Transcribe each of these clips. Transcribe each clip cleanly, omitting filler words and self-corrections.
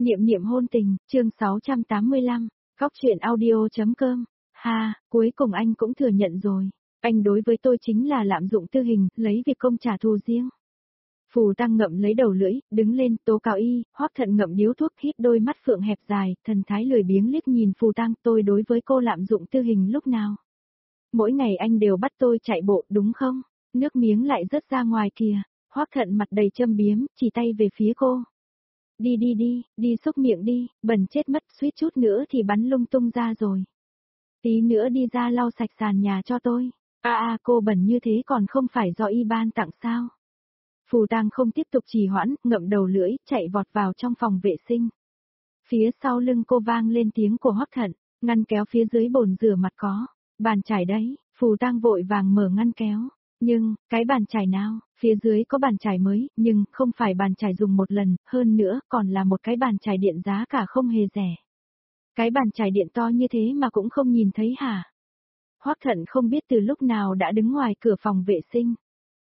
Niệm niệm hôn tình, chương 685, Góc truyện audio.com. Ha, cuối cùng anh cũng thừa nhận rồi. Anh đối với tôi chính là lạm dụng tư hình, lấy việc công trả thù riêng. Phù Tăng ngậm lấy đầu lưỡi, đứng lên, tố cáo y. Hoắc Thận ngậm điếu thuốc, hít đôi mắt phượng hẹp dài, thần thái lười biếng liếc nhìn Phù Tăng. Tôi đối với cô lạm dụng tư hình lúc nào? Mỗi ngày anh đều bắt tôi chạy bộ, đúng không? Nước miếng lại rớt ra ngoài kìa. Hoắc Thận mặt đầy châm biếm, chỉ tay về phía cô. Đi xúc miệng đi, bẩn chết mất, suýt chút nữa thì bắn lung tung ra rồi. Tí nữa đi ra lau sạch sàn nhà cho tôi. Cô bẩn như thế còn không phải do y ban tặng sao? Phù Tăng không tiếp tục trì hoãn, ngậm đầu lưỡi, chạy vọt vào trong phòng vệ sinh. Phía sau lưng cô vang lên tiếng của Hoắc Thận, ngăn kéo phía dưới bồn rửa mặt có. Bàn chải đấy, Phù Tăng vội vàng mở ngăn kéo. Nhưng, cái bàn chải nào, phía dưới có bàn chải mới, nhưng không phải bàn chải dùng một lần, hơn nữa còn là một cái bàn chải điện giá cả không hề rẻ. Cái bàn chải điện to như thế mà cũng không nhìn thấy hả? Hoắc Thận không biết từ lúc nào đã đứng ngoài cửa phòng vệ sinh.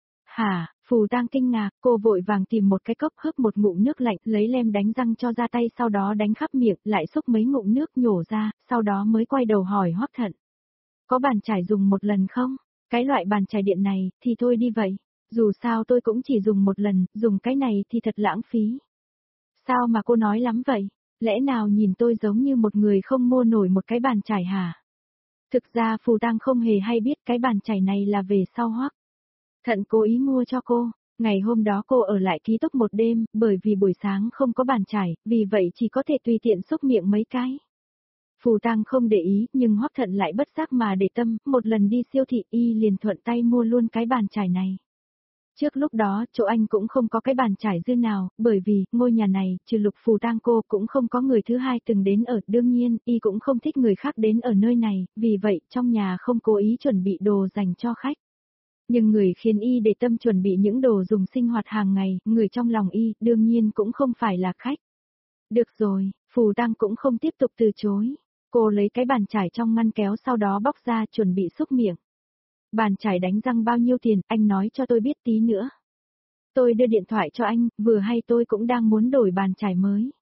Hả, Phù Tăng kinh ngạc, cô vội vàng tìm một cái cốc hớp một ngụm nước lạnh, lấy lem đánh răng cho ra tay sau đó đánh khắp miệng, lại xúc mấy ngụm nước nhổ ra, sau đó mới quay đầu hỏi Hoắc Thận. Có bàn chải dùng một lần không? Cái loại bàn chải điện này, thì thôi đi vậy. Dù sao tôi cũng chỉ dùng một lần, dùng cái này thì thật lãng phí. Sao mà cô nói lắm vậy? Lẽ nào nhìn tôi giống như một người không mua nổi một cái bàn chải hả? Thực ra Phù Tăng không hề hay biết cái bàn chải này là về sau Hoắc Thận cố ý mua cho cô. Ngày hôm đó cô ở lại ký túc một đêm, bởi vì buổi sáng không có bàn chải, vì vậy chỉ có thể tùy tiện xúc miệng mấy cái. Phù Tăng không để ý, nhưng Hoắc Thận lại bất giác mà để tâm, một lần đi siêu thị y liền thuận tay mua luôn cái bàn chải này. Trước lúc đó, chỗ anh cũng không có cái bàn chải dư nào, bởi vì, ngôi nhà này, trừ Lục Phù Tăng cô cũng không có người thứ hai từng đến ở, đương nhiên, y cũng không thích người khác đến ở nơi này, vì vậy, trong nhà không cố ý chuẩn bị đồ dành cho khách. Nhưng người khiến y để tâm chuẩn bị những đồ dùng sinh hoạt hàng ngày, người trong lòng y, đương nhiên cũng không phải là khách. Được rồi, Phù Tăng cũng không tiếp tục từ chối. Cô lấy cái bàn chải trong ngăn kéo sau đó bóc ra chuẩn bị xúc miệng. Bàn chải đánh răng bao nhiêu tiền, anh nói cho tôi biết tí nữa. Tôi đưa điện thoại cho anh, vừa hay tôi cũng đang muốn đổi bàn chải mới.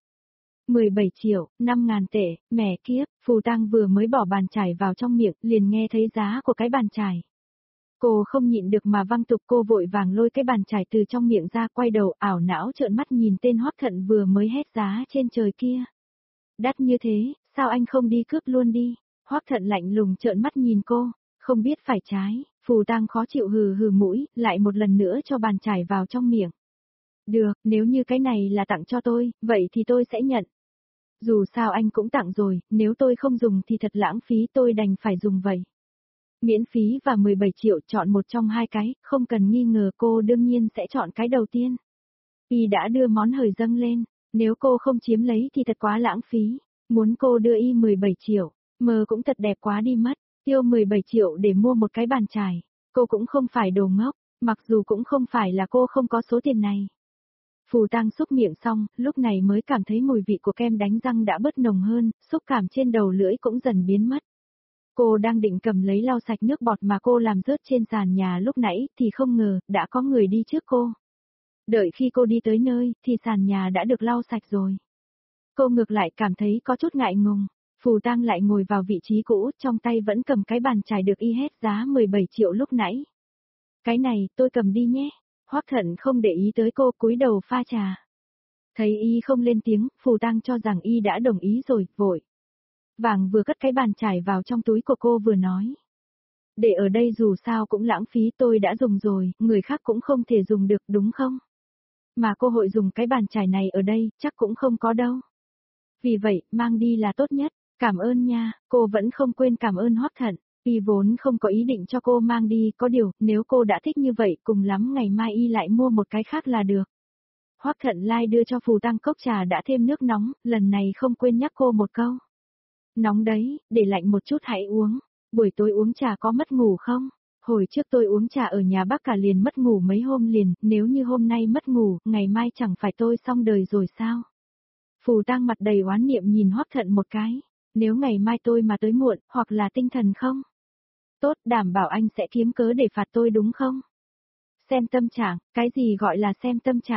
17 triệu, 5.000 tệ, mẹ kiếp, Phù Tăng vừa mới bỏ bàn chải vào trong miệng, liền nghe thấy giá của cái bàn chải. Cô không nhịn được mà văng tục, cô vội vàng lôi cái bàn chải từ trong miệng ra, quay đầu ảo não trợn mắt nhìn tên Hoắc Thận vừa mới hét giá trên trời kia. Đắt như thế, sao anh không đi cướp luôn đi? Hoắc Thận lạnh lùng trợn mắt nhìn cô, không biết phải trái. Phù Tăng khó chịu hừ hừ mũi, lại một lần nữa cho bàn chải vào trong miệng. Được, nếu như cái này là tặng cho tôi, vậy thì tôi sẽ nhận. Dù sao anh cũng tặng rồi, nếu tôi không dùng thì thật lãng phí, tôi đành phải dùng vậy. Miễn phí và 17 triệu, chọn một trong hai cái, không cần nghi ngờ, cô đương nhiên sẽ chọn cái đầu tiên. Y đã đưa món hời dâng lên, nếu cô không chiếm lấy thì thật quá lãng phí. Muốn cô đưa y 17 triệu, mơ cũng thật đẹp quá đi mất. Tiêu 17 triệu để mua một cái bàn chải. Cô cũng không phải đồ ngốc, mặc dù cũng không phải là cô không có số tiền này. Phù Tăng xúc miệng xong, lúc này mới cảm thấy mùi vị của kem đánh răng đã bớt nồng hơn, xúc cảm trên đầu lưỡi cũng dần biến mất. Cô đang định cầm lấy lau sạch nước bọt mà cô làm rớt trên sàn nhà lúc nãy thì không ngờ, đã có người đi trước cô. Đợi khi cô đi tới nơi, thì sàn nhà đã được lau sạch rồi. Cô ngược lại cảm thấy có chút ngại ngùng. Phù Tăng lại ngồi vào vị trí cũ, trong tay vẫn cầm cái bàn chải được y hết giá 17 triệu lúc nãy. Cái này, tôi cầm đi nhé. Hoắc Thận không để ý tới cô, cúi đầu pha trà. Thấy y không lên tiếng, Phù Tăng cho rằng y đã đồng ý rồi, vội. Vàng vừa cất cái bàn chải vào trong túi của cô vừa nói. Để ở đây dù sao cũng lãng phí, tôi đã dùng rồi, người khác cũng không thể dùng được, đúng không? Mà cô hội dùng cái bàn chải này ở đây, chắc cũng không có đâu. Vì vậy, mang đi là tốt nhất. Cảm ơn nha, cô vẫn không quên cảm ơn Hoắc Thận. Y vốn không có ý định cho cô mang đi, có điều, nếu cô đã thích như vậy, cùng lắm ngày mai y lại mua một cái khác là được. Hoắc Thận lai đưa cho Phù Tăng cốc trà đã thêm nước nóng, lần này không quên nhắc cô một câu. Nóng đấy, để lạnh một chút hãy uống. Buổi tối uống trà có mất ngủ không? Hồi trước tôi uống trà ở nhà bác cả liền mất ngủ mấy hôm liền, nếu như hôm nay mất ngủ, ngày mai chẳng phải tôi xong đời rồi sao? Phù Tăng mặt đầy oán niệm nhìn Hoắc Thận một cái. Nếu ngày mai tôi mà tới muộn, hoặc là tinh thần không? Tốt, đảm bảo anh sẽ kiếm cớ để phạt tôi đúng không? Xem tâm trạng, cái gì gọi là xem tâm trạng?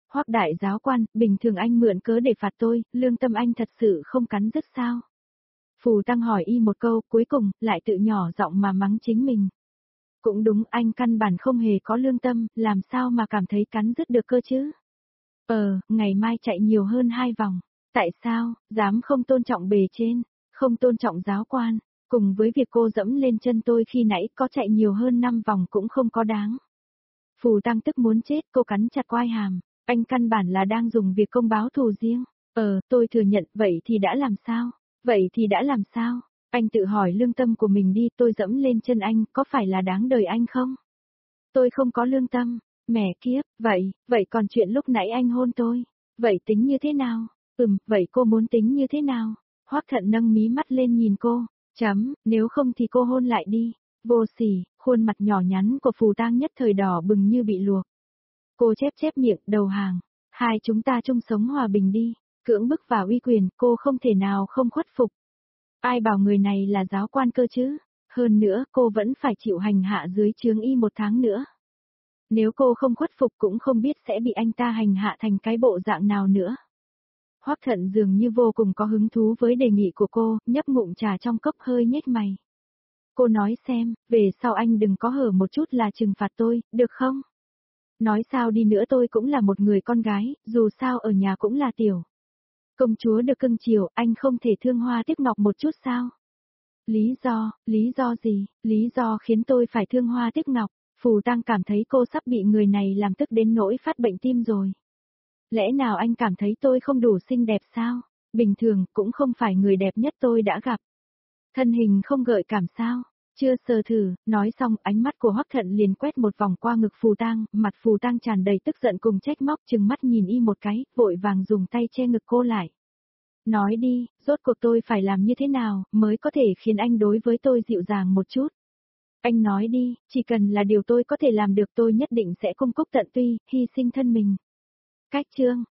Hoắc đại giáo quan, bình thường anh mượn cớ để phạt tôi, lương tâm anh thật sự không cắn rứt sao? Phù Tăng hỏi y một câu, cuối cùng, lại tự nhỏ giọng mà mắng chính mình. Cũng đúng, anh căn bản không hề có lương tâm, làm sao mà cảm thấy cắn rứt được cơ chứ? Ngày mai chạy nhiều hơn 2 vòng. Tại sao, dám không tôn trọng bề trên, không tôn trọng giáo quan, cùng với việc cô dẫm lên chân tôi khi nãy có chạy nhiều hơn 5 vòng cũng không có đáng. Phù Tăng tức muốn chết, cô cắn chặt quai hàm, anh căn bản là đang dùng việc công báo thù riêng. Tôi thừa nhận, vậy thì đã làm sao? Vậy thì đã làm sao? Anh tự hỏi lương tâm của mình đi, tôi dẫm lên chân anh, có phải là đáng đời anh không? Tôi không có lương tâm, mẹ kiếp, vậy còn chuyện lúc nãy anh hôn tôi, vậy tính như thế nào? Vậy cô muốn tính như thế nào? Hoắc Thận nâng mí mắt lên nhìn cô, nếu không thì cô hôn lại đi. Vô sỉ, khuôn mặt nhỏ nhắn của Phù Tang nhất thời đỏ bừng như bị luộc. Cô chép chép miệng, đầu hàng, hai chúng ta chung sống hòa bình đi, cưỡng bức vào uy quyền, cô không thể nào không khuất phục. Ai bảo người này là giáo quan cơ chứ? Hơn nữa, cô vẫn phải chịu hành hạ dưới trướng y 1 tháng nữa. Nếu cô không khuất phục cũng không biết sẽ bị anh ta hành hạ thành cái bộ dạng nào nữa. Hoắc Thận dường như vô cùng có hứng thú với đề nghị của cô, nhấp ngụm trà trong cốc hơi nhếch mày. Cô nói xem, về sau anh đừng có hở một chút là trừng phạt tôi, được không? Nói sao đi nữa tôi cũng là một người con gái, dù sao ở nhà cũng là tiểu. Công chúa được cưng chiều, anh không thể thương hoa tiếc ngọc một chút sao? Lý do gì, lý do khiến tôi phải thương hoa tiếc ngọc? Phù Tăng cảm thấy cô sắp bị người này làm tức đến nỗi phát bệnh tim rồi. Lẽ nào anh cảm thấy tôi không đủ xinh đẹp sao? Bình thường cũng không phải người đẹp nhất tôi đã gặp. Thân hình không gợi cảm sao? Chưa sờ thử, nói xong ánh mắt của Hoắc Thận liền quét một vòng qua ngực Phù Tăng, mặt Phù Tăng tràn đầy tức giận cùng trách móc chừng mắt nhìn y một cái, vội vàng dùng tay che ngực cô lại. Nói đi, rốt cuộc tôi phải làm như thế nào mới có thể khiến anh đối với tôi dịu dàng một chút? Anh nói đi, chỉ cần là điều tôi có thể làm được tôi nhất định sẽ cung cúc tận tụy, hy sinh thân mình. Cách chương